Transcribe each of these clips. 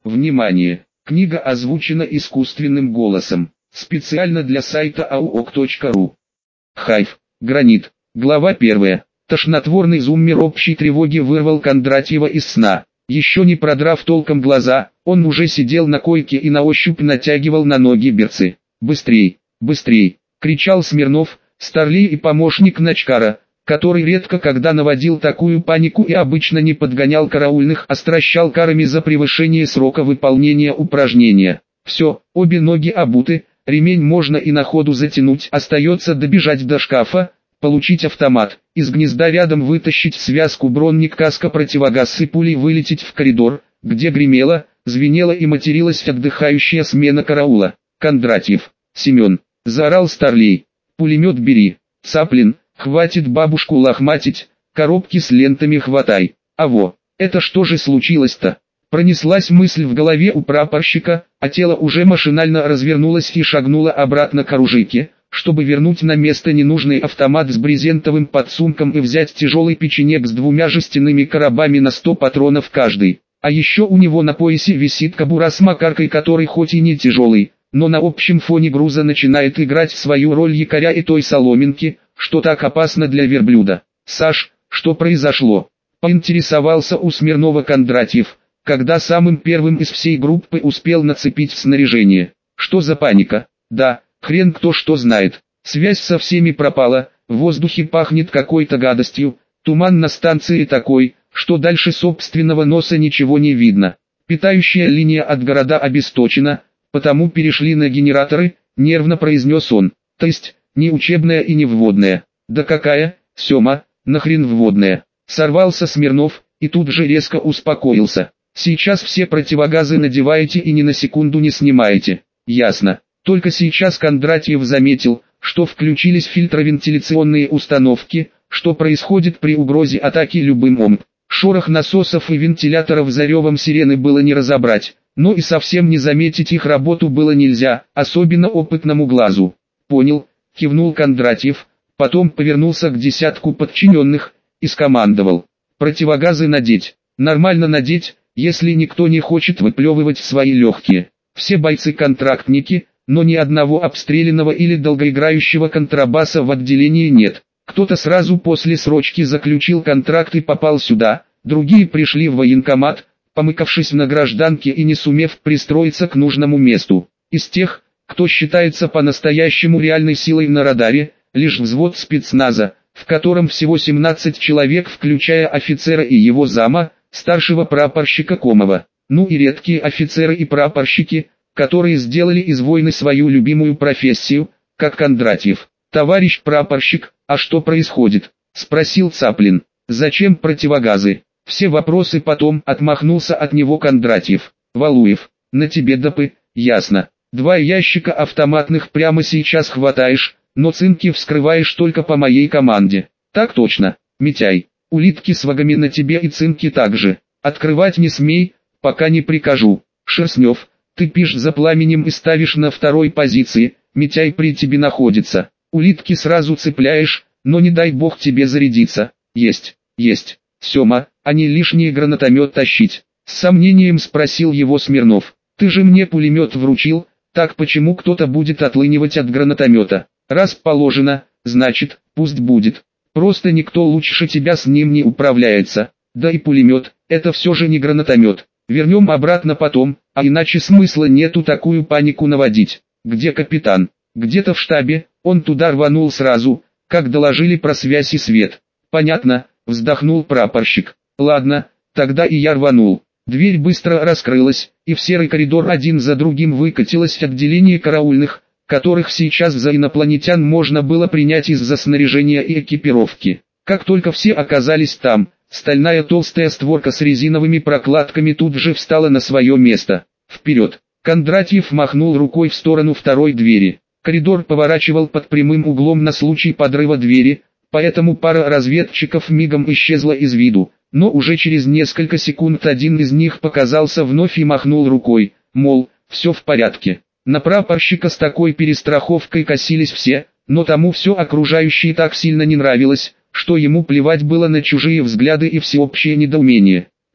Внимание! Книга озвучена искусственным голосом. Специально для сайта auok.ru. Хайф. Гранит. Глава 1. Тошнотворный зуммер общей тревоги вырвал Кондратьева из сна. Еще не продрав толком глаза, он уже сидел на койке и на ощупь натягивал на ноги берцы. «Быстрей! Быстрей!» — кричал Смирнов, старлей и помощник Начкара, который редко когда наводил такую панику и обычно не подгонял караульных, а стращал карами за превышение срока выполнения упражнения. Все, обе ноги обуты, ремень можно и на ходу затянуть, остается добежать до шкафа, получить автомат, из гнезда рядом вытащить связку бронник, каска, противогаз и пулей вылететь в коридор, где гремела, звенела и материлась отдыхающая смена караула. «Кондратьев! Семен!» — заорал старлей. «Пулемет бери! Цаплин! Хватит бабушку лохматить, коробки с лентами хватай!» «Аво! Это что же случилось-то?» Пронеслась мысль в голове у прапорщика, а тело уже машинально развернулось и шагнуло обратно к оружейке, чтобы вернуть на место ненужный автомат с брезентовым подсумком и взять тяжелый печенек с 2 жестяными коробами на 100 патронов каждый. А еще у него на поясе висит кобура с макаркой, который хоть и не тяжелый, но на общем фоне груза начинает играть свою роль якоря и той соломинки, что так опасно для верблюда. «Саш, что произошло?» — поинтересовался у Смирнова Кондратьев, когда самым первым из всей группы успел нацепить снаряжение. «Что за паника?» «Да, хрен кто что знает. Связь со всеми пропала, в воздухе пахнет какой-то гадостью, туман на станции такой, что дальше собственного носа ничего не видно. Питающая линия от города обесточена, потому перешли на генераторы», — нервно произнес он. «То есть, не учебная и не вводная?» «Да какая, Сема, нахрен вводная?» Сорвался Смирнов, и тут же резко успокоился. «Сейчас все противогазы надеваете и ни на секунду не снимаете». «Ясно». Только сейчас Кондратьев заметил, что включились фильтровентиляционные установки, что происходит при угрозе атаки любым ОМП. Шорох насосов и вентиляторов за ревом сирены было не разобрать, но и совсем не заметить их работу было нельзя, особенно опытному глазу. «Понял», — кивнул Кондратьев, потом повернулся к десятку подчиненных и скомандовал. «Противогазы надеть. Нормально надеть, если никто не хочет выплевывать свои легкие. Все бойцы-контрактники, но ни одного обстрелянного или долгоиграющего контрабаса в отделении нет. Кто-то сразу после срочки заключил контракт и попал сюда, другие пришли в военкомат, помыкавшись на гражданке и не сумев пристроиться к нужному месту. Из тех, кто считается по-настоящему реальной силой на радаре, лишь взвод спецназа, в котором всего 17 человек, включая офицера и его зама, старшего прапорщика Комова. Ну и редкие офицеры и прапорщики, которые сделали из войны свою любимую профессию, как Кондратьев. «Товарищ прапорщик, а что происходит?» — спросил Цаплин. «Зачем противогазы?» «Все вопросы потом», — отмахнулся от него Кондратьев. «Валуев, на тебе допы, ясно. 2 ящика автоматных прямо сейчас хватаешь, но цинки вскрываешь только по моей команде». «Так точно, Митяй. Улитки с вагами на тебе и цинки также. Открывать не смей, пока не прикажу. Шерстнев, ты пишешь за пламенем и ставишь на 2-й позиции, Митяй при тебе находится. Улитки сразу цепляешь, но не дай бог тебе зарядиться». «Есть, есть. Сема, а не лишний гранатомет тащить?» С сомнением спросил его Смирнов. «Ты же мне пулемет вручил, так почему кто-то будет отлынивать от гранатомета? Раз положено, значит, пусть будет. Просто никто лучше тебя с ним не управляется. Да и пулемет, это все же не гранатомет. Вернем обратно потом, а иначе смысла нету такую панику наводить. Где капитан?» «Где-то в штабе, он туда рванул сразу, как доложили про связь и свет». «Понятно», вздохнул прапорщик. «Ладно, тогда и я рванул». Дверь быстро раскрылась, и в серый коридор один за другим выкатилось отделение караульных, которых сейчас за инопланетян можно было принять из-за снаряжения и экипировки. Как только все оказались там, стальная толстая створка с резиновыми прокладками тут же встала на свое место. «Вперед!» Кондратьев махнул рукой в сторону 2-й двери. Коридор поворачивал под прямым углом на случай подрыва двери, поэтому пара разведчиков мигом исчезла из виду, но уже через несколько секунд один из них показался вновь и махнул рукой, мол, все в порядке. На прапорщика с такой перестраховкой косились все, но тому все окружающее так сильно не нравилось, что ему плевать было на чужие взгляды и всеобщее недоумение.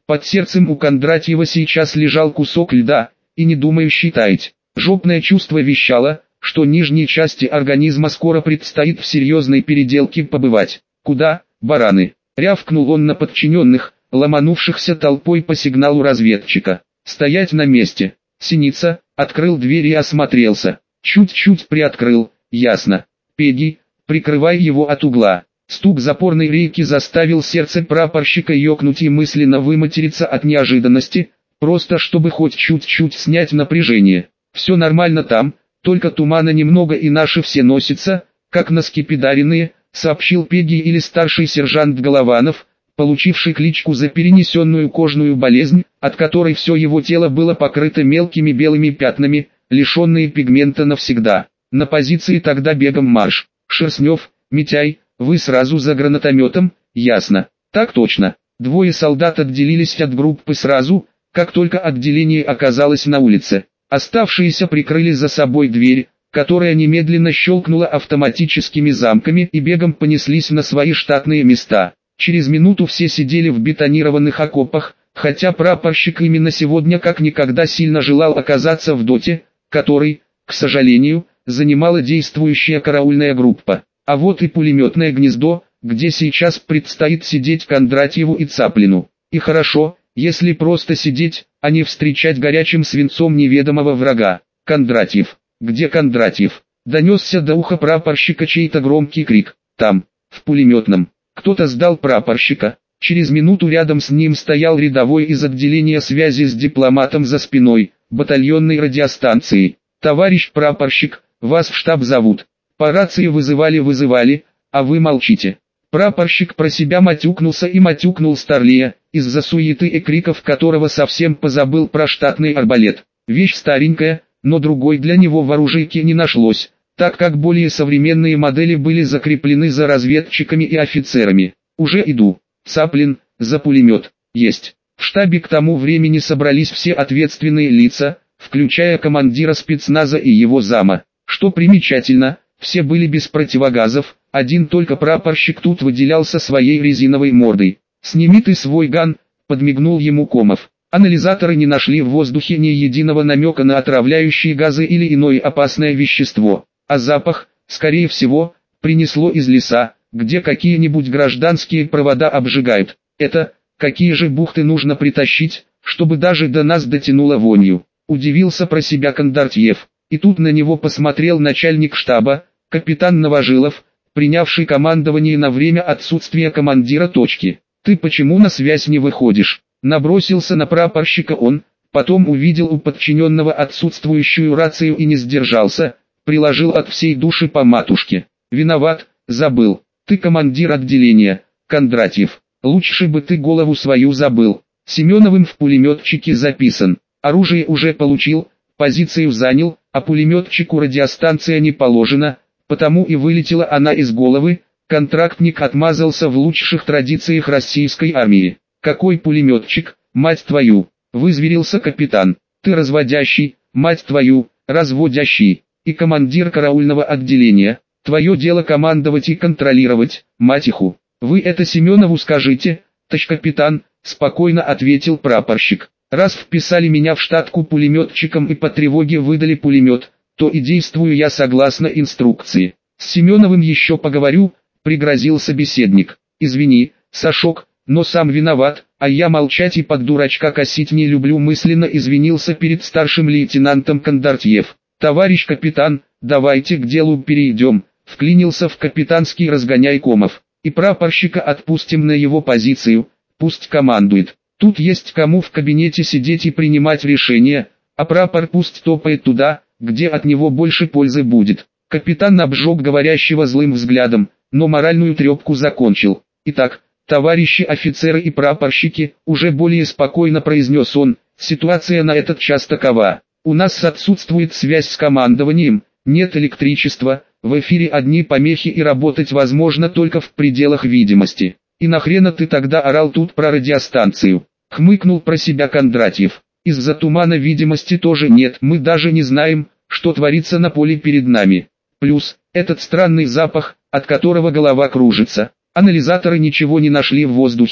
Под сердцем у Кондратьева сейчас лежал кусок льда, и не думающий таять. Жопное чувство вещало, что нижней части организма скоро предстоит в серьезной переделке побывать. «Куда, бараны?» — рявкнул он на подчиненных, ломанувшихся толпой по сигналу разведчика. «Стоять на месте!» Синица открыл дверь и осмотрелся. Чуть-чуть приоткрыл, ясно. «Пеги, прикрывай его от угла». Стук запорной рейки заставил сердце прапорщика ёкнуть и мысленно выматериться от неожиданности, просто чтобы хоть чуть-чуть снять напряжение. «Все нормально там, только тумана немного и наши все носятся, как наскепидаренные», сообщил Пеги или старший сержант Голованов, получивший кличку за перенесенную кожную болезнь, от которой все его тело было покрыто мелкими белыми пятнами, лишенные пигмента навсегда. «На позиции тогда бегом марш. Шерстнев, Митяй, вы сразу за гранатометом?» «Ясно». «Так точно». Двое солдат отделились от группы сразу, как только отделение оказалось на улице. Оставшиеся прикрыли за собой дверь, которая немедленно щелкнула автоматическими замками и бегом понеслись на свои штатные места. Через минуту все сидели в бетонированных окопах, хотя прапорщик именно сегодня как никогда сильно желал оказаться в доте, который, к сожалению, занимала действующая караульная группа. А вот и пулеметное гнездо, где сейчас предстоит сидеть Кондратьеву и Цаплину. И хорошо, если просто сидеть, а не встречать горячим свинцом неведомого врага. «Кондратьев! Где Кондратьев?» Донесся до уха прапорщика чей-то громкий крик. «Там, в пулеметном». Кто-то сдал прапорщика. Через минуту рядом с ним стоял рядовой из отделения связи с дипломатом за спиной, батальонной радиостанции. «Товарищ прапорщик, вас в штаб зовут. По рации вызывали, а вы молчите». Прапорщик про себя матюкнулся и матюкнул Старлея, из-за суеты и криков которого совсем позабыл про штатный арбалет. Вещь старенькая, но другой для него в оружейке не нашлось, так как более современные модели были закреплены за разведчиками и офицерами. «Уже иду. Цаплин, за пулемет». «Есть». В штабе к тому времени собрались все ответственные лица, включая командира спецназа и его зама. Что примечательно, все были без противогазов, один только прапорщик тут выделялся своей резиновой мордой. «Сними ты свой ган», — подмигнул ему Комов. Анализаторы не нашли в воздухе ни единого намека на отравляющие газы или иное опасное вещество. А запах, скорее всего, принесло из леса, где какие-нибудь гражданские провода обжигают. Это, какие же бухты нужно притащить, чтобы даже до нас дотянуло вонью? Удивился про себя Кондратьев. И тут на него посмотрел начальник штаба, капитан Новожилов, принявший командование на время отсутствия командира точки. «Ты почему на связь не выходишь?» Набросился на прапорщика он, потом увидел у подчиненного отсутствующую рацию и не сдержался, приложил от всей души по матушке. «Виноват, забыл. Ты командир отделения, Кондратьев. Лучше бы ты голову свою забыл. Семеновым в пулеметчике записан. Оружие уже получил, позицию занял, а пулеметчику радиостанция не положена, потому и вылетела она из головы». Контрактник отмазался в лучших традициях российской армии. «Какой пулеметчик, мать твою?» — вызверился капитан. «Ты разводящий, мать твою, разводящий, и командир караульного отделения. Твое дело командовать и контролировать, мать иху. Вы это Семенову скажите, товарищ капитан», — спокойно ответил прапорщик. «Раз вписали меня в штатку пулеметчиком и по тревоге выдали пулемет, то и действую я согласно инструкции. С Семеновым еще поговорю», — пригрозил собеседник. «Извини, Сашок, но сам виноват, а я молчать и под дурачка косить не люблю», мысленно извинился перед старшим лейтенантом Кондратьев. «Товарищ капитан, давайте к делу перейдем», — вклинился в капитанский разгоняй Комов. «И прапорщика отпустим на его позицию, пусть командует. Тут есть кому в кабинете сидеть и принимать решения, а прапор пусть топает туда, где от него больше пользы будет». Капитан обжег говорящего злым взглядом, но моральную трепку закончил. «Итак, товарищи офицеры и прапорщики», уже более спокойно произнес он, «ситуация на этот час такова. У нас отсутствует связь с командованием, нет электричества, в эфире одни помехи и работать возможно только в пределах видимости. И нахрена ты тогда орал тут про радиостанцию?» Хмыкнул про себя Кондратьев. «Из-за тумана видимости тоже нет, мы даже не знаем, что творится на поле перед нами. Плюс, этот странный запах, от которого голова кружится. Анализаторы ничего не нашли в воздухе,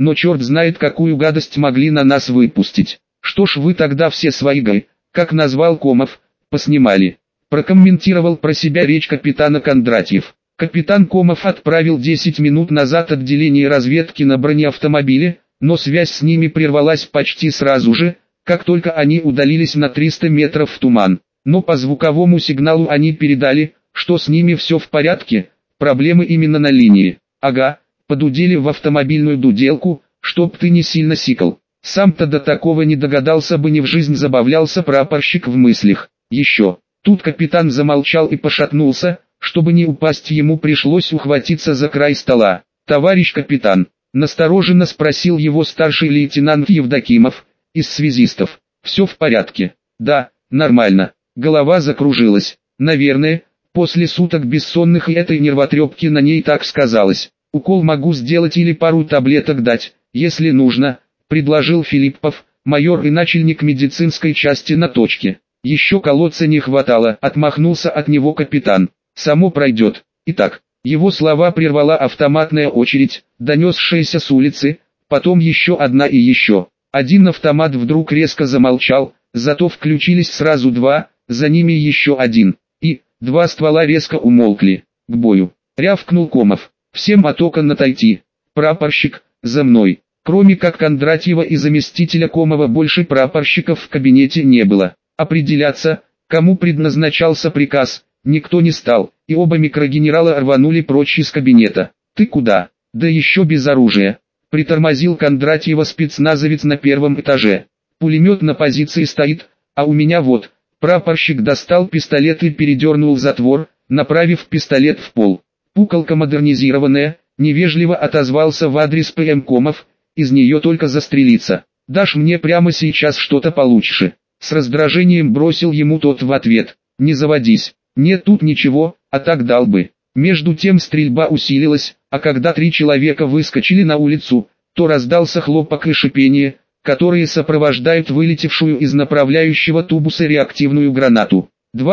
но черт знает какую гадость могли на нас выпустить. Что ж вы тогда все свои как назвал Комов, поснимали? Прокомментировал про себя речь капитана Кондратьев. Капитан Комов отправил 10 минут назад отделение разведки на бронеавтомобиле, но связь с ними прервалась почти сразу же, как только они удалились на 300 метров в туман. Но по звуковому сигналу они передали, что с ними все в порядке, проблемы именно на линии. Ага, подудели в автомобильную дуделку, чтоб ты не сильно сикал. Сам-то до такого не догадался бы, ни в жизнь, забавлялся прапорщик в мыслях. Еще. Тут капитан замолчал и пошатнулся, чтобы не упасть, ему пришлось ухватиться за край стола. «Товарищ капитан», настороженно спросил его старший лейтенант Евдокимов, из связистов. «Все в порядке?» «Да, нормально». Голова закружилась. Наверное, после суток бессонных и этой нервотрепки на ней так сказалось. «Укол могу сделать или пару таблеток дать, если нужно», предложил Филиппов, майор и начальник медицинской части на точке. «Еще колоться не хватало», отмахнулся от него капитан. «Само пройдет». Итак, его слова прервала автоматная очередь, донесшаяся с улицы, потом еще одна и еще. Один автомат вдруг резко замолчал, зато включились сразу два, за ними еще один, и два ствола резко умолкли. «К бою!» — рявкнул Комов. «Всем от окон отойти. Прапорщик, за мной». Кроме как Кондратьева и заместителя Комова, больше прапорщиков в кабинете не было. Определяться, кому предназначался приказ, никто не стал, и оба микрогенерала рванули прочь из кабинета. «Ты куда? Да еще без оружия!» Притормозил Кондратьева спецназовец на первом этаже. «Пулемет на позиции стоит, а у меня вот». Прапорщик достал пистолет и передернул затвор, направив пистолет в пол. «Пукалка модернизированная», невежливо отозвался в адрес ПМ Комов, «из нее только застрелиться. Дашь мне прямо сейчас, что-то получше». С раздражением бросил ему тот в ответ. «Не заводись. Нет тут ничего, а так дал бы». Между тем стрельба усилилась, а когда 3 человека выскочили на улицу, то раздался хлопок и шипение, которые сопровождают вылетевшую из направляющего тубуса реактивную гранату.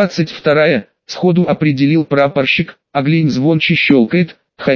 22-я, сходу определил прапорщик, оглень звонче щелкает,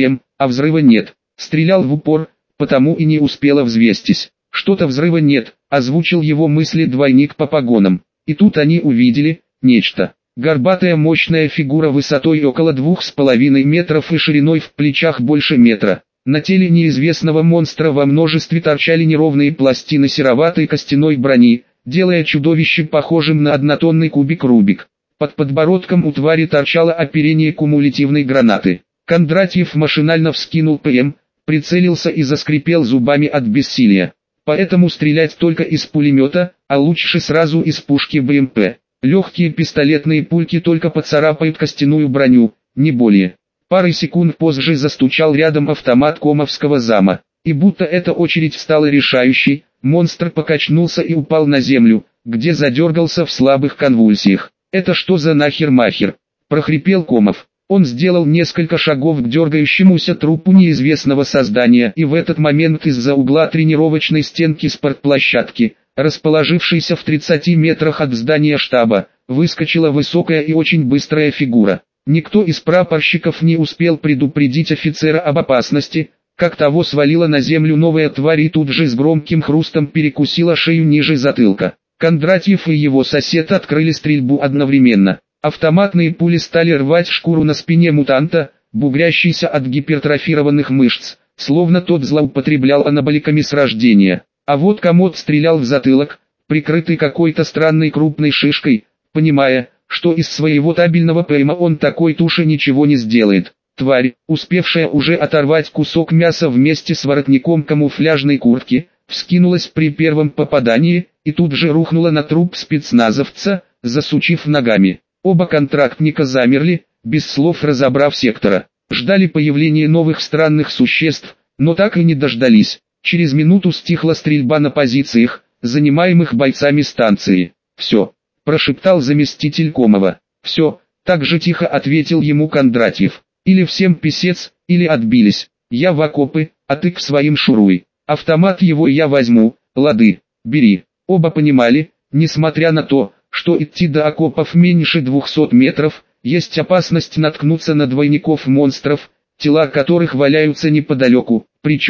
а взрыва нет. Стрелял в упор, потому и не успела взвестись. «Что-то взрыва нет», озвучил его мысли двойник по погонам. И тут они увидели нечто. Горбатая мощная фигура высотой около 2,5 метров и шириной в плечах больше метра. На теле неизвестного монстра во множестве торчали неровные пластины сероватой костяной брони, делая чудовище похожим на однотонный кубик Рубик. Под подбородком у твари торчало оперение кумулятивной гранаты. Кондратьев машинально вскинул ПМ, прицелился и заскрипел зубами от бессилия. Поэтому стрелять только из пулемета, а лучше сразу из пушки БМП. Легкие пистолетные пульки только поцарапают костяную броню, не более. Пары секунд позже застучал рядом автомат комовского зама. И будто эта очередь стала решающей, монстр покачнулся и упал на землю, где задергался в слабых конвульсиях. «Это что за нахер-махер?» – прохрипел Комов. Он сделал несколько шагов к дергающемуся трупу неизвестного создания, и в этот момент из-за угла тренировочной стенки спортплощадки, расположившейся в 30 метрах от здания штаба, выскочила высокая и очень быстрая фигура. Никто из прапорщиков не успел предупредить офицера об опасности, как того свалила на землю новая тварь и тут же с громким хрустом перекусила шею ниже затылка. Кондратьев и его сосед открыли стрельбу одновременно. Автоматные пули стали рвать шкуру на спине мутанта, бугрящейся от гипертрофированных мышц, словно тот злоупотреблял анаболиками с рождения. А вот комод стрелял в затылок, прикрытый какой-то странной крупной шишкой, понимая, что из своего табельного ПМа он такой туши ничего не сделает. Тварь, успевшая уже оторвать кусок мяса вместе с воротником камуфляжной куртки, вскинулась при первом попадании, и тут же рухнула на труп спецназовца, засучив ногами. Оба контрактника замерли, без слов разобрав сектора. Ждали появления новых странных существ, но так и не дождались. Через минуту стихла стрельба на позициях, занимаемых бойцами станции. «Все», – прошептал заместитель Комова. «Все», – так же тихо ответил ему Кондратьев. «Или всем писец, или отбились. Я в окопы, а ты к своим шуруй. Автомат его я возьму, лады, бери». Оба понимали, несмотря на то, что идти до окопов меньше 200 метров, есть опасность наткнуться на двойников монстров, тела которых валяются неподалеку, причем,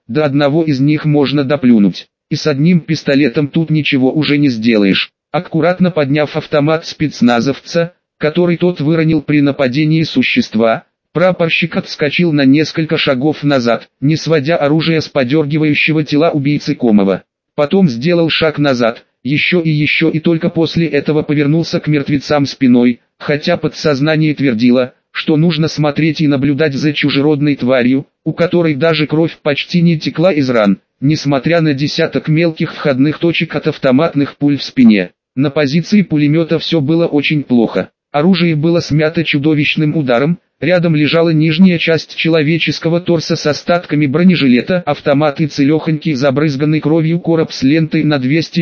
до одного из них можно доплюнуть. И с одним пистолетом тут ничего уже не сделаешь. Аккуратно подняв автомат спецназовца, который тот выронил при нападении существа, прапорщик отскочил на несколько шагов назад, не сводя оружие с подергивающего тела убийцы Комова. Потом сделал шаг назад, еще и только после этого повернулся к мертвецам спиной, хотя подсознание твердило, что нужно смотреть и наблюдать за чужеродной тварью, у которой даже кровь почти не текла из ран, несмотря на десяток мелких входных точек от автоматных пуль в спине. На позиции пулемета все было очень плохо. Оружие было смято чудовищным ударом, рядом лежала нижняя часть человеческого торса с остатками бронежилета, автомат и целехонький забрызганный кровью короб с лентой на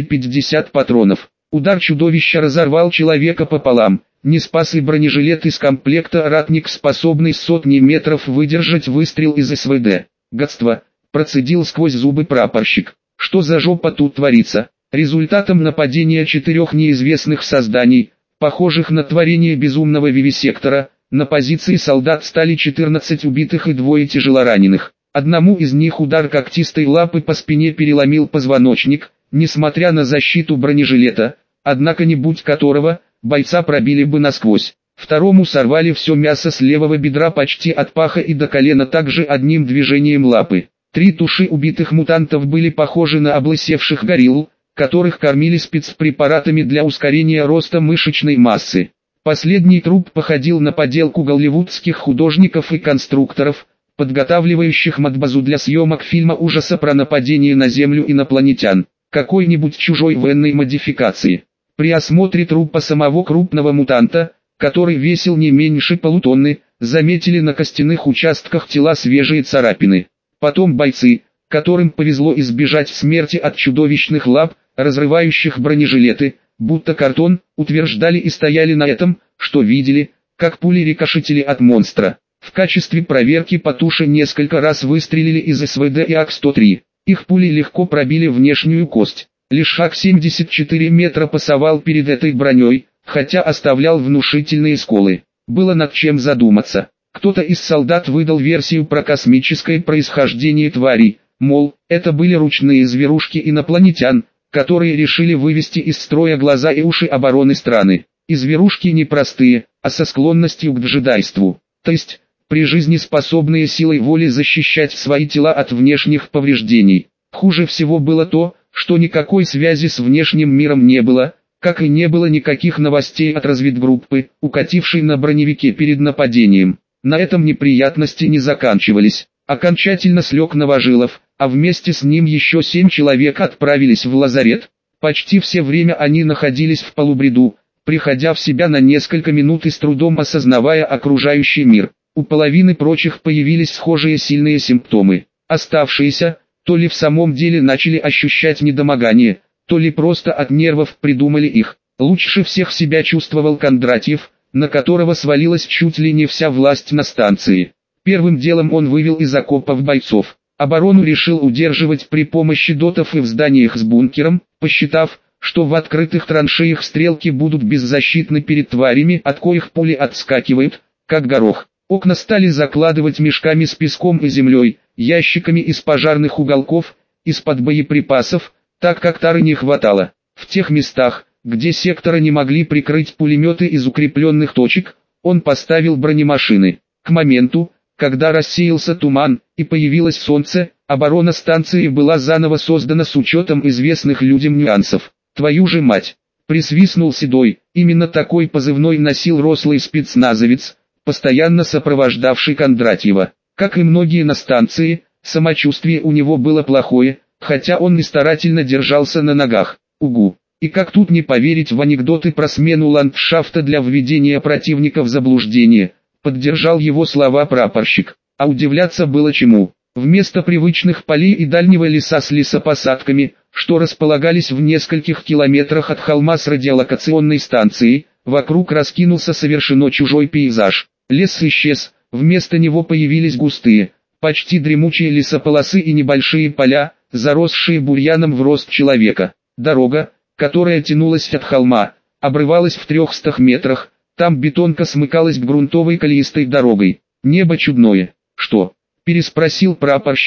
250 патронов. Удар чудовища разорвал человека пополам, не спас и бронежилет из комплекта «Ратник», способный с сотни метров выдержать выстрел из СВД. Гадство, процедил сквозь зубы прапорщик. Что за жопа тут творится? Результатом нападения 4 неизвестных созданий, похожих на творение безумного вивисектора, на позиции солдат стали 14 убитых и 2 тяжелораненых. Одному из них удар когтистой лапы по спине переломил позвоночник, несмотря на защиту бронежилета, однако не будь которого, бойца пробили бы насквозь. Второму сорвали все мясо с левого бедра почти от паха и до колена также одним движением лапы. 3 туши убитых мутантов были похожи на облысевших горилл, которых кормили спецпрепаратами для ускорения роста мышечной массы. Последний труп походил на поделку голливудских художников и конструкторов, подготавливающих матбазу для съемок фильма ужаса про нападение на Землю инопланетян, какой-нибудь чужой военной модификации. При осмотре трупа самого крупного мутанта, который весил не меньше полутонны, заметили на костяных участках тела свежие царапины. Потом бойцы, которым повезло избежать смерти от чудовищных лап, разрывающих бронежилеты, будто картон, утверждали и стояли на этом, что видели, как пули рикошетили от монстра. В качестве проверки по туше несколько раз выстрелили из СВД и АК-103. Их пули легко пробили внешнюю кость. Лишь АК-74 метра пасовал перед этой броней, хотя оставлял внушительные сколы. Было над чем задуматься. Кто-то из солдат выдал версию про космическое происхождение тварей, мол, это были ручные зверушки инопланетян, которые решили вывести из строя глаза и уши обороны страны. И зверушки не простые, а со склонностью к джедайству, то есть, при жизни способные силой воли защищать свои тела от внешних повреждений. Хуже всего было то, что никакой связи с внешним миром не было, как и не было никаких новостей от разведгруппы, укатившей на броневике перед нападением. На этом неприятности не заканчивались. Окончательно слег Новожилов, а вместе с ним еще 7 человек отправились в лазарет. Почти все время они находились в полубреду, приходя в себя на несколько минут и с трудом осознавая окружающий мир. У половины прочих появились схожие сильные симптомы. Оставшиеся, то ли в самом деле начали ощущать недомогание, то ли просто от нервов придумали их. Лучше всех себя чувствовал Кондратьев, на которого свалилась чуть ли не вся власть на станции. Первым делом он вывел из окопов бойцов. Оборону решил удерживать при помощи дотов и в зданиях с бункером, посчитав, что в открытых траншеях стрелки будут беззащитны перед тварями, от коих пули отскакивают, как горох. Окна стали закладывать мешками с песком и землей, ящиками из пожарных уголков, из-под боеприпасов, так как тары не хватало. В тех местах, где сектора не могли прикрыть пулеметы из укрепленных точек, он поставил бронемашины. К моменту, когда рассеялся туман и появилось солнце, оборона станции была заново создана с учетом известных людям нюансов. «Твою же мать!» — присвистнул Седой, именно такой позывной носил рослый спецназовец, постоянно сопровождавший Кондратьева. Как и многие на станции, самочувствие у него было плохое, хотя он и старательно держался на ногах. Угу. И как тут не поверить в анекдоты про смену ландшафта для введения противника в заблуждение, поддержал его слова прапорщик. А удивляться было чему. Вместо привычных полей и дальнего леса с лесопосадками, что располагались в нескольких километрах от холма с радиолокационной станцией, вокруг раскинулся совершенно чужой пейзаж. Лес исчез, вместо него появились густые, почти дремучие лесополосы и небольшие поля, заросшие бурьяном в рост человека. Дорога, которая тянулась от холма, обрывалась в 300 метрах, там бетонка смыкалась к грунтовой колеистой дорогой. Небо чудное. «Что?» – переспросил прапорщик,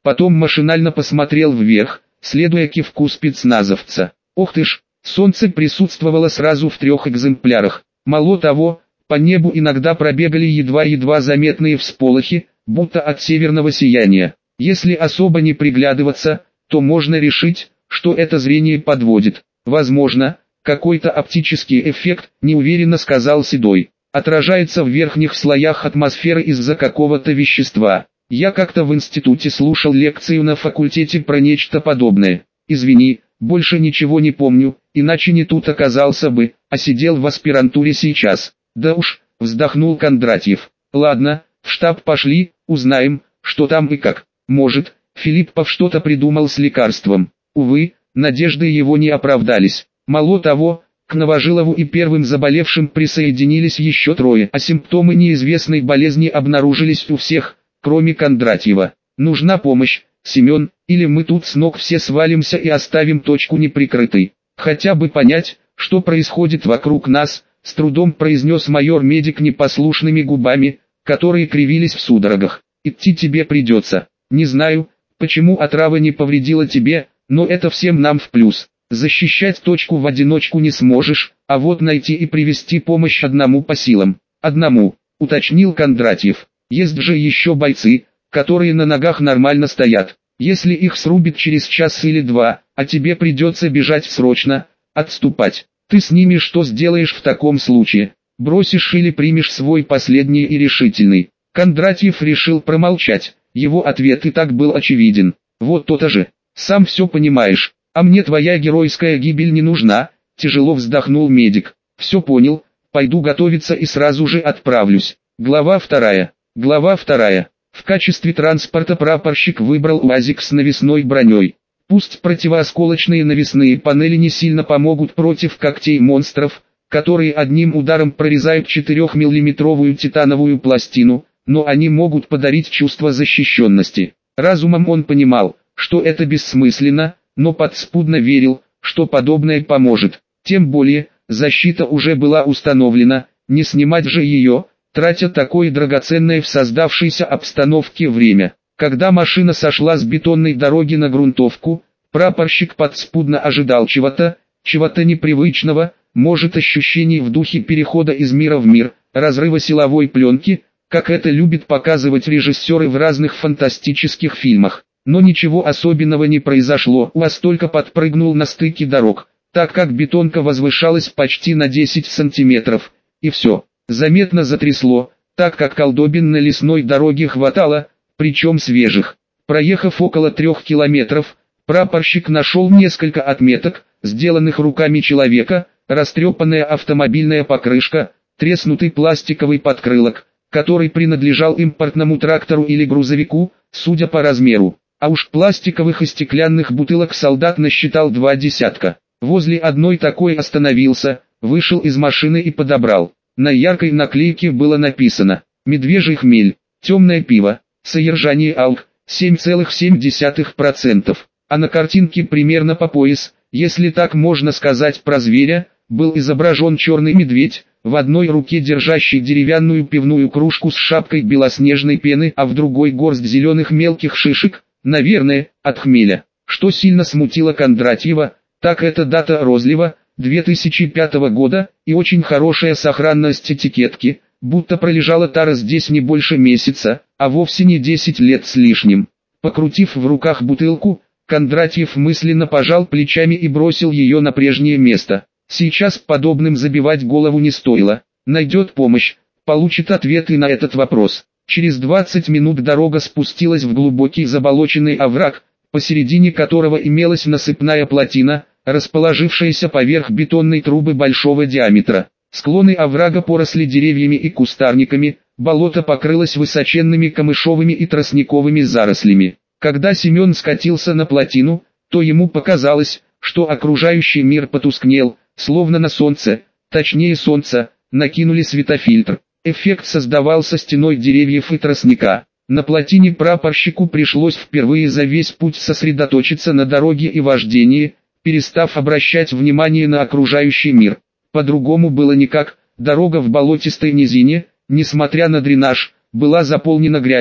Потом машинально посмотрел вверх, следуя кивку спецназовца. Ох ты ж, солнце присутствовало сразу в 3 экземплярах. Мало того, по небу иногда пробегали едва-едва заметные всполохи, будто от северного сияния. Если особо не приглядываться, то можно решить, что это зрение подводит. Возможно, какой-то оптический эффект, неуверенно сказал Седой, отражается в верхних слоях атмосферы из-за какого-то вещества. Я как-то в институте слушал лекцию на факультете про нечто подобное. Извини, больше ничего не помню, иначе не тут оказался бы, а сидел в аспирантуре сейчас. Да уж, вздохнул Кондратьев. Ладно, в штаб пошли, узнаем, что там и как. Может, Филиппов что-то придумал с лекарством. Увы, надежды его не оправдались. Мало того, к Новожилову и первым заболевшим присоединились еще 3, а симптомы неизвестной болезни обнаружились у всех, кроме Кондратьева. Нужна помощь, Семен, или мы тут с ног все свалимся и оставим точку неприкрытой. Хотя бы понять, что происходит вокруг нас, с трудом произнес майор-медик непослушными губами, которые кривились в судорогах. Идти тебе придется. Не знаю, почему отрава не повредила тебе, но это всем нам в плюс. Защищать точку в одиночку не сможешь, а вот найти и привести помощь одному по силам. Одному, уточнил Кондратьев. Есть же еще бойцы, которые на ногах нормально стоят. Если их срубит через час или 2, а тебе придется бежать срочно, отступать, ты с ними что сделаешь в таком случае? Бросишь или примешь свой последний и решительный? Кондратьев решил промолчать, его ответ и так был очевиден. Вот то-то же, сам все понимаешь, а мне твоя геройская гибель не нужна, тяжело вздохнул медик. Все понял, пойду готовиться и сразу же отправлюсь. Глава 2. Глава 2. В качестве транспорта прапорщик выбрал УАЗик с навесной броней. Пусть противоосколочные навесные панели не сильно помогут против когтей монстров, которые одним ударом прорезают 4-миллиметровую титановую пластину, но они могут подарить чувство защищенности. Разумом он понимал, что это бессмысленно, но подспудно верил, что подобное поможет. Тем более, защита уже была установлена, не снимать же ее, тратя такое драгоценное в создавшейся обстановке время. Когда машина сошла с бетонной дороги на грунтовку, прапорщик подспудно ожидал чего-то непривычного, может ощущений в духе перехода из мира в мир, разрыва силовой пленки, как это любят показывать режиссеры в разных фантастических фильмах. Но ничего особенного не произошло, УАЗ только подпрыгнул на стыке дорог, так как бетонка возвышалась почти на 10 сантиметров, и все. Заметно затрясло, так как колдобин на лесной дороге хватало, причем свежих. Проехав около 3 километров, прапорщик нашел несколько отметок, сделанных руками человека, растрепанная автомобильная покрышка, треснутый пластиковый подкрылок, который принадлежал импортному трактору или грузовику, судя по размеру. А уж пластиковых и стеклянных бутылок солдат насчитал 2 десятка. Возле одной такой остановился, вышел из машины и подобрал. На яркой наклейке было написано «Медвежий хмель, темное пиво, содержание алк 7,7%», а на картинке примерно по пояс, если так можно сказать про зверя, был изображен черный медведь, в одной руке держащий деревянную пивную кружку с шапкой белоснежной пены, а в другой горсть зеленых мелких шишек, наверное, от хмеля. Что сильно смутило Кондратьева, так это дата розлива, 2005 года, и очень хорошая сохранность этикетки, будто пролежала тара здесь не больше месяца, а вовсе не 10 лет с лишним. Покрутив в руках бутылку, Кондратьев мысленно пожал плечами и бросил ее на прежнее место. Сейчас подобным забивать голову не стоило. Найдет помощь, получит ответы на этот вопрос. Через 20 минут дорога спустилась в глубокий заболоченный овраг, посередине которого имелась насыпная плотина, расположившаяся поверх бетонной трубы большого диаметра. Склоны оврага поросли деревьями и кустарниками, болото покрылось высоченными камышовыми и тростниковыми зарослями. Когда Семен скатился на плотину, то ему показалось, что окружающий мир потускнел, словно на солнце, точнее солнца, накинули светофильтр. Эффект создавался стеной деревьев и тростника. На плотине прапорщику пришлось впервые за весь путь сосредоточиться на дороге и вождении, перестав обращать внимание на окружающий мир. По-другому было никак, дорога в болотистой низине, несмотря на дренаж, была заполнена грязью,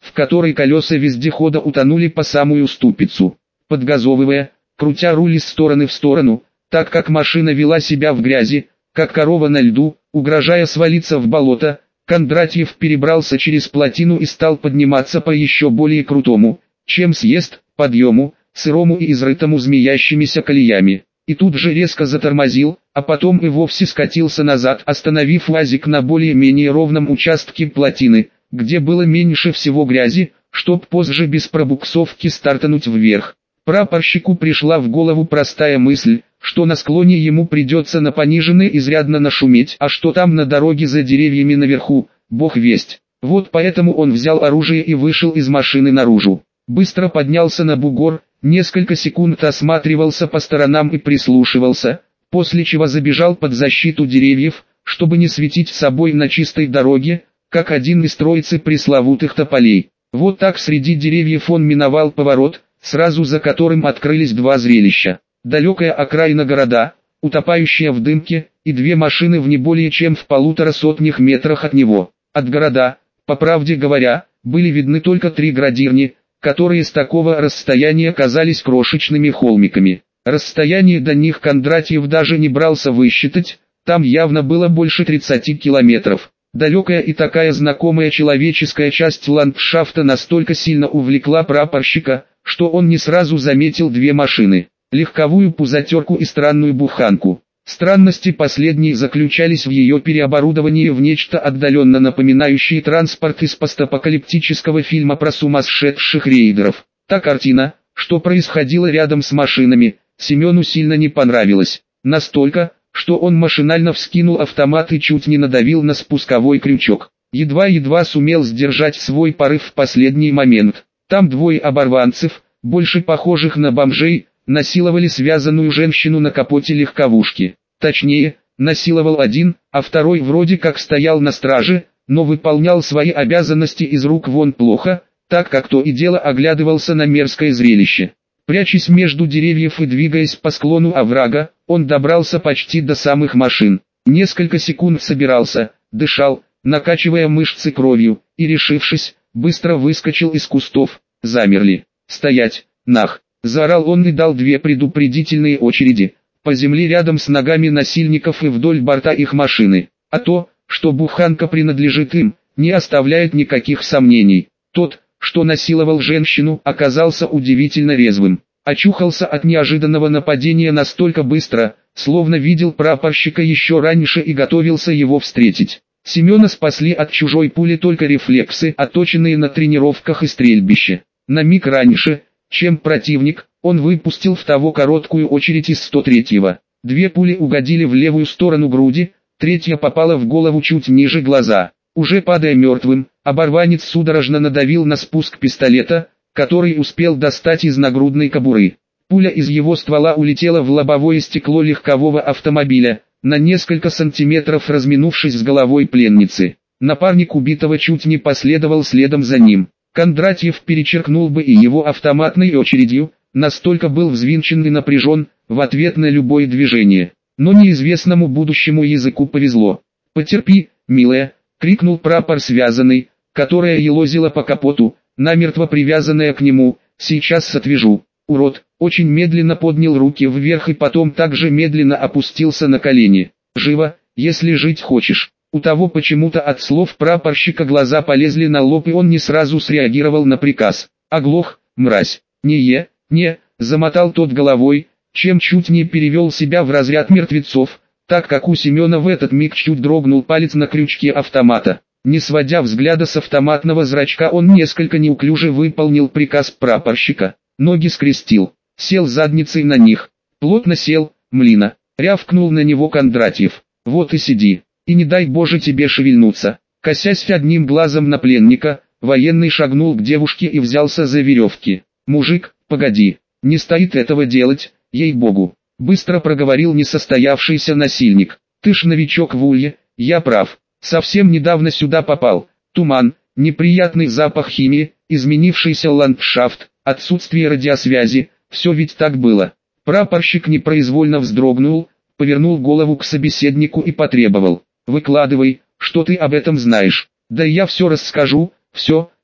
в которой колеса вездехода утонули по самую ступицу. Подгазовывая, крутя руль из стороны в сторону, так как машина вела себя в грязи, как корова на льду, угрожая свалиться в болото, Кондратьев перебрался через плотину и стал подниматься по еще более крутому, чем съезд, подъему, сырому и изрытому змеящимися колеями. И тут же резко затормозил, а потом и вовсе скатился назад, остановив УАЗик на более-менее ровном участке плотины, где было меньше всего грязи, чтоб позже без пробуксовки стартануть вверх. Прапорщику пришла в голову простая мысль, что на склоне ему придется на пониженной изрядно нашуметь, а что там на дороге за деревьями наверху, бог весть. Вот поэтому он взял оружие и вышел из машины наружу. Быстро поднялся на бугор, несколько секунд осматривался по сторонам и прислушивался, после чего забежал под защиту деревьев, чтобы не светить собой на чистой дороге, как один из троицы пресловутых тополей. Вот так среди деревьев он миновал поворот, сразу за которым открылись два зрелища. Далекая окраина города, утопающая в дымке, и две машины в не более чем в 150 метрах от него. От города, по правде говоря, были видны только три градирни, которые с такого расстояния казались крошечными холмиками. Расстояние до них Кондратьев даже не брался высчитать, там явно было больше 30 километров. Далекая и такая знакомая человеческая часть ландшафта настолько сильно увлекла прапорщика, что он не сразу заметил две машины, легковую пузатерку и странную буханку. Странности последней заключались в ее переоборудовании в нечто отдаленно напоминающее транспорт из постапокалиптического фильма про сумасшедших рейдеров. Та картина, что происходило рядом с машинами, Семену сильно не понравилась. Настолько, что он машинально вскинул автомат и чуть не надавил на спусковой крючок. Едва-едва сумел сдержать свой порыв в последний момент. Там двое оборванцев, больше похожих на бомжей, насиловали связанную женщину на капоте легковушки. Точнее, насиловал один, а второй вроде как стоял на страже, но выполнял свои обязанности из рук вон плохо, так как то и дело оглядывался на мерзкое зрелище. Прячась между деревьев и двигаясь по склону оврага, он добрался почти до самых машин. Несколько секунд собирался, дышал, накачивая мышцы кровью, и решившись, быстро выскочил из кустов. Замерли. «Стоять, нах!» — заорал он и дал две предупредительные очереди, по земле рядом с ногами насильников и вдоль борта их машины. А то, что буханка принадлежит им, не оставляет никаких сомнений. Тот, что насиловал женщину, оказался удивительно резвым. Очухался от неожиданного нападения настолько быстро, словно видел прапорщика еще раньше и готовился его встретить. Семена спасли от чужой пули только рефлексы, отточенные на тренировках и стрельбище. На миг раньше, чем противник, он выпустил в того короткую очередь из 103-го. Две пули угодили в левую сторону груди, третья попала в голову чуть ниже глаза. Уже падая мертвым, оборванец судорожно надавил на спуск пистолета, который успел достать из нагрудной кобуры. Пуля из его ствола улетела в лобовое стекло легкового автомобиля, на несколько сантиметров разминувшись с головой пленницы. Напарник убитого чуть не последовал следом за ним. Кондратьев перечеркнул бы и его автоматной очередью, настолько был взвинчен и напряжен, в ответ на любое движение. Но неизвестному будущему языку повезло. «Потерпи, милая!» — крикнул прапор связанный, которая елозила по капоту, намертво привязанная к нему. «Сейчас отвяжу». Урод очень медленно поднял руки вверх и потом также медленно опустился на колени. «Живо, если жить хочешь». У того почему-то от слов прапорщика глаза полезли на лоб, и он не сразу среагировал на приказ. «Оглох, мразь!» «Не, замотал тот головой, чем чуть не перевел себя в разряд мертвецов, так как у Семена в этот миг чуть дрогнул палец на крючке автомата. Не сводя взгляда с автоматного зрачка, он несколько неуклюже выполнил приказ прапорщика. Ноги скрестил, сел задницей на них. Плотно сел, млина, рявкнул на него Кондратьев. «Вот и сиди, и не дай Боже тебе шевельнуться». Косясь одним глазом на пленника, военный шагнул к девушке и взялся за веревки. «Мужик, погоди, не стоит этого делать, ей-богу», — быстро проговорил несостоявшийся насильник. «Ты ж новичок в улье, я прав. Совсем недавно сюда попал. Туман, неприятный запах химии, изменившийся ландшафт, отсутствие радиосвязи, все ведь так было». Прапорщик непроизвольно вздрогнул, повернул голову к собеседнику и потребовал: «Выкладывай, что ты об этом знаешь». «Да я все расскажу, все»,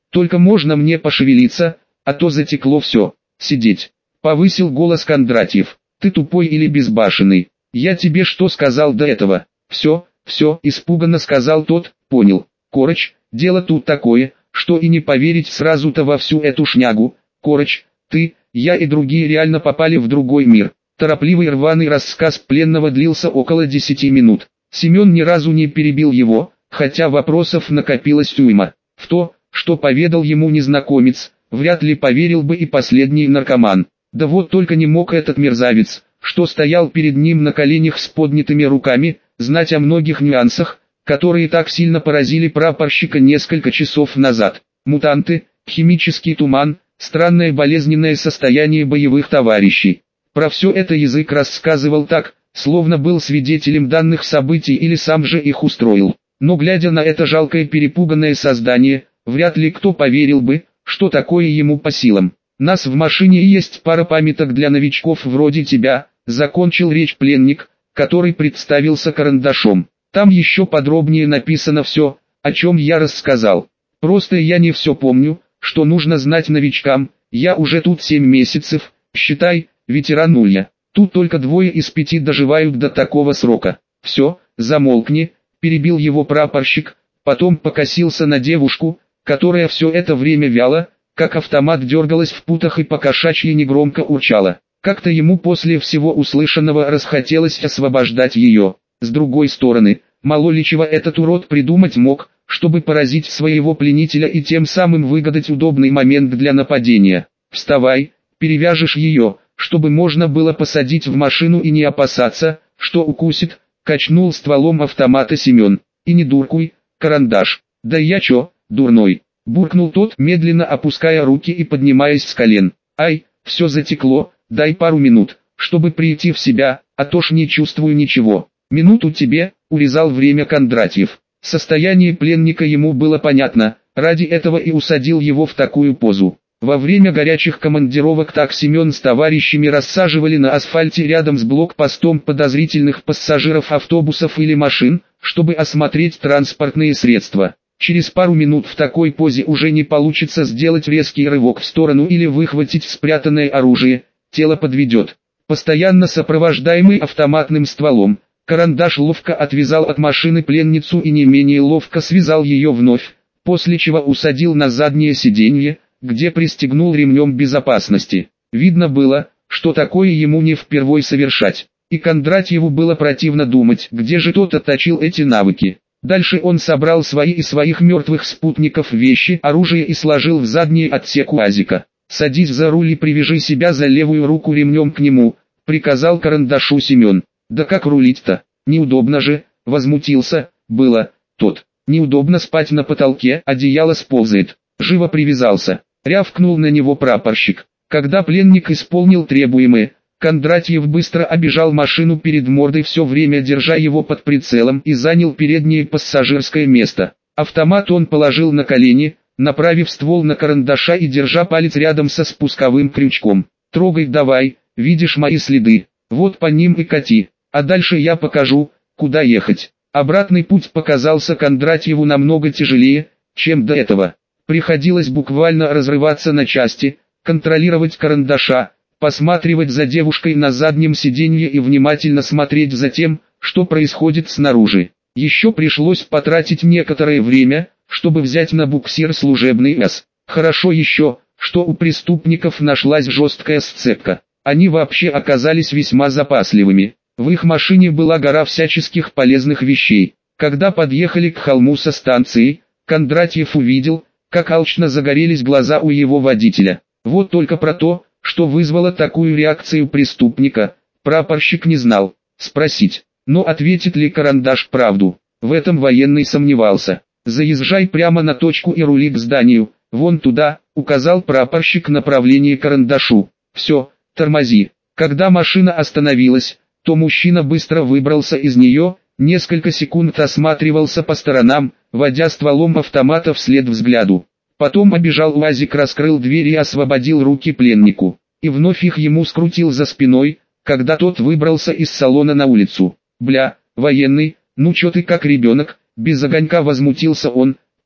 Только можно мне пошевелиться, а то затекло все. Сидеть. Повысил голос Кондратьев. Ты тупой или безбашенный? Я тебе что сказал до этого? Все, испуганно сказал тот. Понял. Короче, дело тут такое, что и не поверить сразу-то во всю эту шнягу. Короче, ты, я и другие реально попали в другой мир. Торопливый рваный рассказ пленного длился около 10 минут. Семен ни разу не перебил его, хотя вопросов накопилось уйма. В то, что поведал ему незнакомец, вряд ли поверил бы и последний наркоман. Да вот только не мог этот мерзавец, что стоял перед ним на коленях с поднятыми руками, знать о многих нюансах, которые так сильно поразили прапорщика несколько часов назад. Мутанты, химический туман, странное болезненное состояние боевых товарищей. Про все это язык рассказывал так, словно был свидетелем данных событий или сам же их устроил. Но глядя на это жалкое перепуганное создание, вряд ли кто поверил бы, что такое ему по силам. Нас в машине есть пара памяток для новичков вроде тебя, закончил речь пленник, который представился карандашом. Там еще подробнее написано все, о чем я рассказал. Просто я не все помню, что нужно знать новичкам, я уже тут 7 месяцев, считай, ветеран улья. Тут только 2 из 5 доживают до такого срока. Все, замолкни, перебил его прапорщик, потом покосился на девушку, которая все это время вяло, как автомат дергалась в путах и по-кошачьи негромко урчала. Как-то ему после всего услышанного расхотелось освобождать ее. С другой стороны, мало ли чего этот урод придумать мог, чтобы поразить своего пленителя и тем самым выгадать удобный момент для нападения. «Вставай, перевяжешь ее, чтобы можно было посадить в машину и не опасаться, что укусит», качнул стволом автомата Семен. «И не дуркуй, карандаш». «Да я чё, дурной?» буркнул тот, медленно опуская руки и поднимаясь с колен. «Ай, все затекло, дай пару минут, чтобы прийти в себя, а то ж не чувствую ничего». «Минуту тебе», урезал время Кондратьев. Состояние пленника ему было понятно, ради этого и усадил его в такую позу. Во время горячих командировок так Семен с товарищами рассаживали на асфальте рядом с блокпостом подозрительных пассажиров автобусов или машин, чтобы осмотреть транспортные средства. Через пару минут в такой позе уже не получится сделать резкий рывок в сторону или выхватить спрятанное оружие, тело подведет. Постоянно сопровождаемый автоматным стволом, карандаш ловко отвязал от машины пленницу и не менее ловко связал ее вновь, после чего усадил на заднее сиденье, где пристегнул ремнем безопасности. Видно было, что такое ему не впервой совершать, и Кондратьеву было противно думать, где же тот отточил эти навыки. Дальше он собрал свои и своих мертвых спутников вещи, оружие и сложил в задний отсек УАЗика. «Садись за руль и привяжи себя за левую руку ремнем к нему», — приказал карандашу Семен. «Да как рулить-то? Неудобно же», — возмутился, было, тот. «Неудобно спать на потолке, одеяло сползает». Живо привязался, рявкнул на него прапорщик. Когда пленник исполнил требуемое, Кондратьев быстро обежал машину перед мордой, все время держа его под прицелом, и занял переднее пассажирское место. Автомат он положил на колени, направив ствол на карандаша и держа палец рядом со спусковым крючком. «Трогай давай, видишь мои следы, вот по ним и кати, а дальше я покажу, куда ехать». Обратный путь показался Кондратьеву намного тяжелее, чем до этого. Приходилось буквально разрываться на части, контролировать карандаша, посматривать за девушкой на заднем сиденье и внимательно смотреть за тем, что происходит снаружи. Еще пришлось потратить некоторое время, чтобы взять на буксир служебный АЗ. Хорошо еще, что у преступников нашлась жесткая сцепка. Они вообще оказались весьма запасливыми. В их машине была гора всяческих полезных вещей. Когда подъехали к холму со станции, Кондратьев увидел, как алчно загорелись глаза у его водителя. Вот только про то, что вызвало такую реакцию преступника, прапорщик не знал. Спросить, но ответит ли карандаш правду, в этом военный сомневался. «Заезжай прямо на точку и рули к зданию, вон туда», указал прапорщик направление карандашу. «Все, тормози». Когда машина остановилась, то мужчина быстро выбрался из нее, несколько секунд осматривался по сторонам, водя стволом автомата вслед взгляду. Потом обежал УАЗик, раскрыл дверь и освободил руки пленнику. И вновь их ему скрутил за спиной, когда тот выбрался из салона на улицу. «Бля, военный, ну чё ты как ребенок?» Без огонька возмутился он,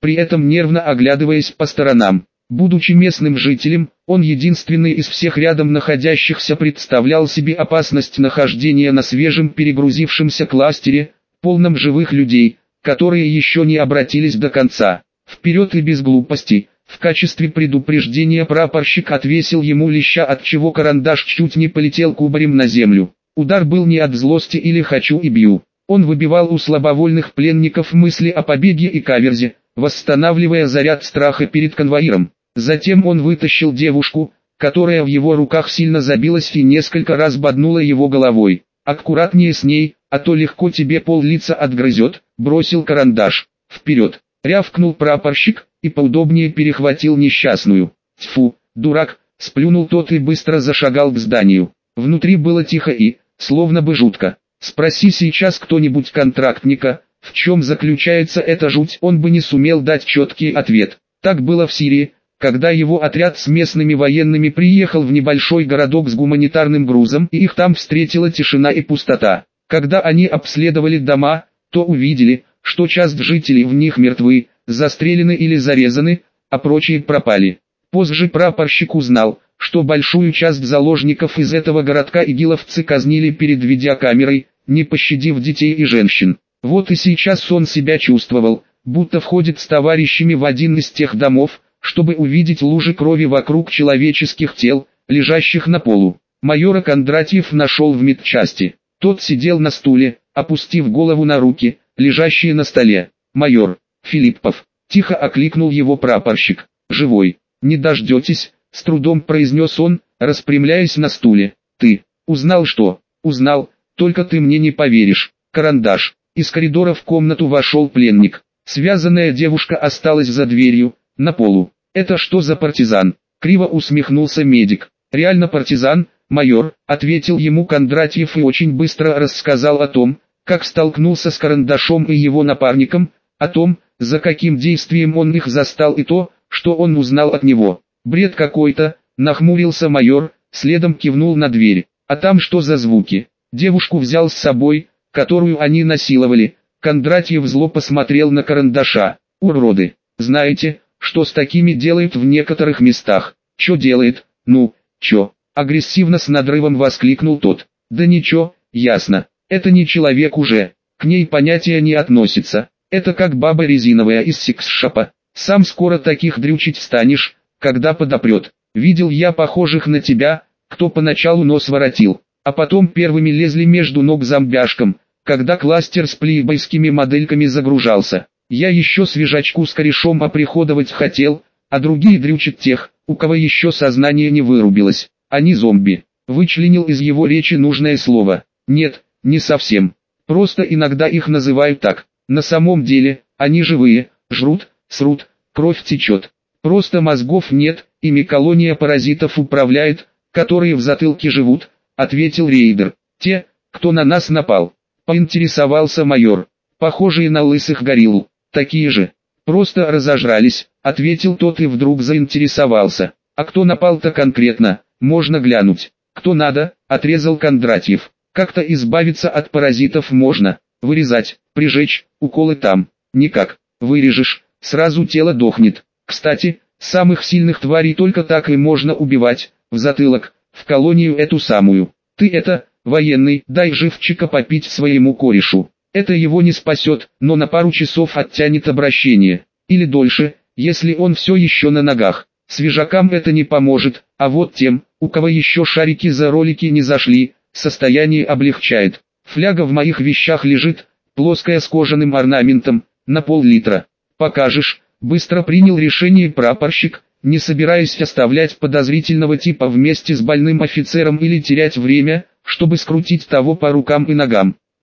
при этом нервно оглядываясь по сторонам. Будучи местным жителем, он единственный из всех рядом находящихся представлял себе опасность нахождения на свежем перегрузившемся кластере, полном живых людей, которые еще не обратились до конца. Вперед и без глупостей. В качестве предупреждения прапорщик отвесил ему леща, от чего карандаш чуть не полетел кубарем на землю. Удар был не от злости или «хочу и бью». Он выбивал у слабовольных пленников мысли о побеге и каверзе, восстанавливая заряд страха перед конвоиром. Затем он вытащил девушку, которая в его руках сильно забилась и несколько раз боднула его головой. «Аккуратнее с ней, а то легко тебе пол-лица отгрызет», — бросил карандаш. «Вперед!» — рявкнул прапорщик и поудобнее перехватил несчастную. «Тьфу, дурак!» — сплюнул тот и быстро зашагал к зданию. Внутри было тихо и, словно бы жутко. Спроси сейчас кто-нибудь контрактника, в чем заключается эта жуть, он бы не сумел дать четкий ответ. Так было в Сирии, когда его отряд с местными военными приехал в небольшой городок с гуманитарным грузом, и их там встретила тишина и пустота. Когда они обследовали дома, то увидели, что часть жителей в них мертвы, застрелены или зарезаны, а прочие пропали. Позже прапорщик узнал, что большую часть заложников из этого городка игиловцы казнили перед видеокамерой, не пощадив детей и женщин. Вот и сейчас он себя чувствовал, будто входит с товарищами в один из тех домов, чтобы увидеть лужи крови вокруг человеческих тел, лежащих на полу. Майора Кондратьев нашел в медчасти. Тот сидел на стуле, опустив голову на руки, лежащие на столе. «Майор Филиппов», — тихо окликнул его прапорщик. «Живой? Не дождетесь?» — с трудом произнес он, распрямляясь на стуле. «Ты узнал что?» «Узнал, только ты мне не поверишь. Карандаш». Из коридора в комнату вошел пленник. Связанная девушка осталась за дверью, на полу. «Это что за партизан?» — криво усмехнулся медик. «Реально партизан, майор», — ответил ему Кондратьев и очень быстро рассказал о том, как столкнулся с карандашом и его напарником, о том, за каким действием он их застал и то, что он узнал от него. «Бред какой-то», — нахмурился майор, следом кивнул на дверь. «А там что за звуки?» «Девушку взял с собой, которую они насиловали». Кондратьев зло посмотрел на карандаша. «Уроды, знаете, что с такими делают в некоторых местах?» «Чё делает?» «Ну, чё?» — агрессивно с надрывом воскликнул тот. «Да ничего, ясно. Это не человек уже, к ней понятия не относится. Это как баба резиновая из секс-шопа. Сам скоро таких дрючить станешь, когда подопрет. Видел я похожих на тебя, кто поначалу нос воротил, а потом первыми лезли между ног зомбяшкам, когда кластер с плейбойскими модельками загружался. Я еще свежачку с корешом оприходовать хотел, а другие дрючат тех, у кого еще сознание не вырубилось. Они зомби». Вычленил из его речи нужное слово. «Нет, не совсем. Просто иногда их называют так. На самом деле, они живые, жрут, срут, кровь течет. Просто мозгов нет, ими колония паразитов управляет, которые в затылке живут», — ответил рейдер. «Те, кто на нас напал», — поинтересовался майор. «Похожие на лысых горилл. Такие же. Просто разожрались», — ответил тот и вдруг заинтересовался. «А кто напал-то конкретно, можно глянуть». «Кто надо», — отрезал Кондратьев. «Как-то избавиться от паразитов можно. Вырезать, прижечь, уколы там. Никак. Вырежешь, сразу тело дохнет. Кстати, самых сильных тварей только так и можно убивать, в затылок, в колонию эту самую. Ты это, военный, дай живчика попить своему корешу. Это его не спасет, но на пару часов оттянет обращение. Или дольше, если он все еще на ногах. Свежакам это не поможет, а вот тем, у кого еще шарики за ролики не зашли, состояние облегчает. Фляга в моих вещах лежит, плоская с кожаным орнаментом, на пол-литра. Покажешь?» Быстро принял решение прапорщик, не собираясь оставлять подозрительного типа вместе с больным офицером или терять время, чтобы скрутить того по рукам и ногам.